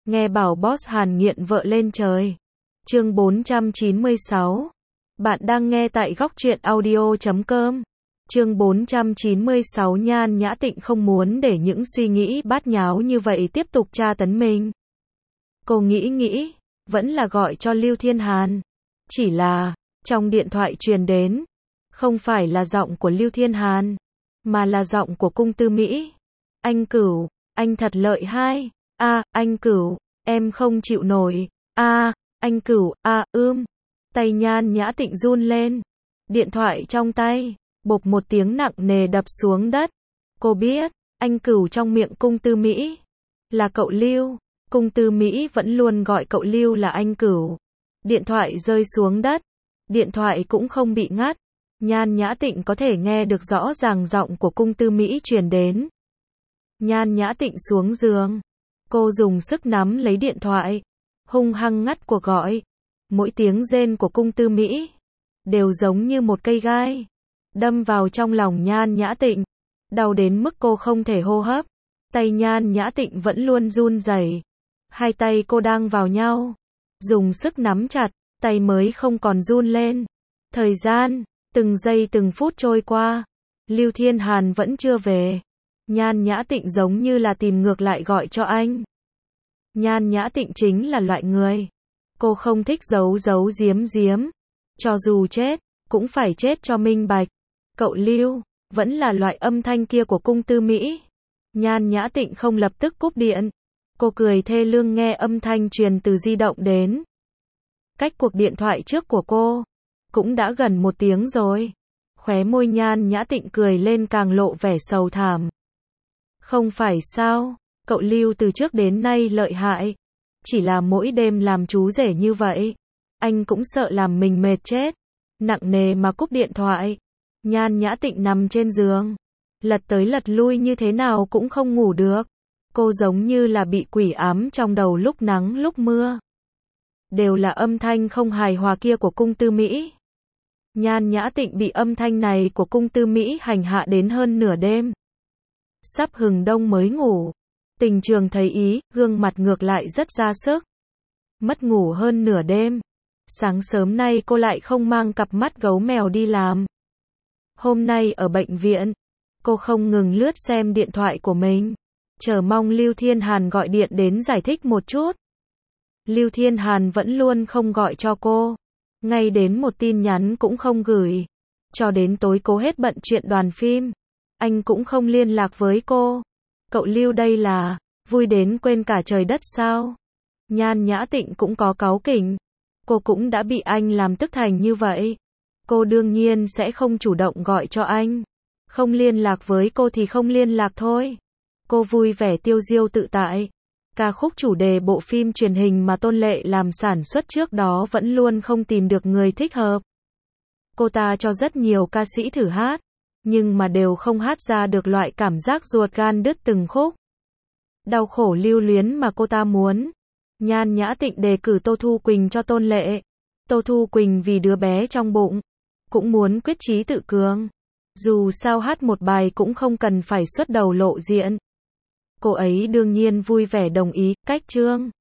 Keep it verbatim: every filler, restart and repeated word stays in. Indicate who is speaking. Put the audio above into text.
Speaker 1: Nghe bảo boss Hàn nghiện vợ lên trời. Chương bốn trăm chín mươi sáu. Bạn đang nghe tại góc truyện audio chấm com. Chương bốn trăm chín mươi sáu. Nhan Nhã Tịnh không muốn để những suy nghĩ bát nháo như vậy tiếp tục tra tấn mình. Cô nghĩ nghĩ, vẫn là gọi cho Lưu Thiên Hàn. Chỉ là, trong điện thoại truyền đến, không phải là giọng của Lưu Thiên Hàn, mà là giọng của Cung Tư Mỹ. Anh Cửu, anh thật lợi hai. A, à, anh Cửu, em không chịu nổi. A, à, anh Cửu, a, à, ưm. Tay Nhan Nhã Tịnh run lên. Điện thoại trong tay, bộp một tiếng nặng nề đập xuống đất. Cô biết, anh Cửu trong miệng Cung Tư Mỹ là cậu Lưu. Cung Tư Mỹ vẫn luôn gọi cậu Lưu là anh Cửu. Điện thoại rơi xuống đất. Điện thoại cũng không bị ngắt. Nhan Nhã Tịnh có thể nghe được rõ ràng giọng của Cung Tư Mỹ truyền đến. Nhan Nhã Tịnh xuống giường. Cô dùng sức nắm lấy điện thoại, hung hăng ngắt cuộc gọi. Mỗi tiếng rên của Cung Tư Mỹ đều giống như một cây gai đâm vào trong lòng Nhan Nhã Tịnh, đau đến mức cô không thể hô hấp. Tay Nhan Nhã Tịnh vẫn luôn run rẩy. Hai tay cô đang vào nhau, dùng sức nắm chặt, tay mới không còn run lên. Thời gian, từng giây từng phút trôi qua, Lưu Thiên Hàn vẫn chưa về. Nhan Nhã Tịnh giống như là tìm ngược lại gọi cho anh. Nhan Nhã Tịnh chính là loại người, cô không thích giấu giấu giếm giếm. Cho dù chết, cũng phải chết cho minh bạch. Cậu Lưu, vẫn là loại âm thanh kia của Cung Tư Mỹ. Nhan Nhã Tịnh không lập tức cúp điện. Cô cười thê lương nghe âm thanh truyền từ di động đến. Cách cuộc điện thoại trước của cô cũng đã gần một tiếng rồi. Khóe môi Nhan Nhã Tịnh cười lên càng lộ vẻ sầu thảm. Không phải sao, cậu Lưu từ trước đến nay lợi hại. Chỉ là mỗi đêm làm chú rể như vậy, anh cũng sợ làm mình mệt chết. Nặng nề mà cúp điện thoại. Nhan Nhã Tịnh nằm trên giường, lật tới lật lui như thế nào cũng không ngủ được. Cô giống như là bị quỷ ám trong đầu, lúc nắng lúc mưa đều là âm thanh không hài hòa kia của Cung Tư Mỹ. Nhan Nhã Tịnh bị âm thanh này của Cung Tư Mỹ hành hạ đến hơn nửa đêm. Sắp hừng đông mới ngủ. Tình Trường thấy ý, gương mặt ngược lại rất ra sức. Mất ngủ hơn nửa đêm. Sáng sớm nay cô lại không mang cặp mắt gấu mèo đi làm. Hôm nay ở bệnh viện, cô không ngừng lướt xem điện thoại của mình, chờ mong Lưu Thiên Hàn gọi điện đến giải thích một chút. Lưu Thiên Hàn vẫn luôn không gọi cho cô, ngay đến một tin nhắn cũng không gửi. Cho đến tối cố hết bận chuyện đoàn phim, anh cũng không liên lạc với cô. Cậu Lưu đây là vui đến quên cả trời đất sao? Nhan Nhã Tịnh cũng có cáu kỉnh. Cô cũng đã bị anh làm tức thành như vậy. Cô đương nhiên sẽ không chủ động gọi cho anh. Không liên lạc với cô thì không liên lạc thôi. Cô vui vẻ tiêu diêu tự tại. Ca khúc chủ đề bộ phim truyền hình mà Tôn Lệ làm sản xuất trước đó vẫn luôn không tìm được người thích hợp. Cô ta cho rất nhiều ca sĩ thử hát, nhưng mà đều không hát ra được loại cảm giác ruột gan đứt từng khúc. Đau khổ lưu luyến mà cô ta muốn. Nhan Nhã Tịnh đề cử Tô Thu Quỳnh cho Tôn Lệ. Tô Thu Quỳnh vì đứa bé trong bụng, cũng muốn quyết chí tự cường. Dù sao hát một bài cũng không cần phải xuất đầu lộ diện. Cô ấy đương nhiên vui vẻ đồng ý. Cách chương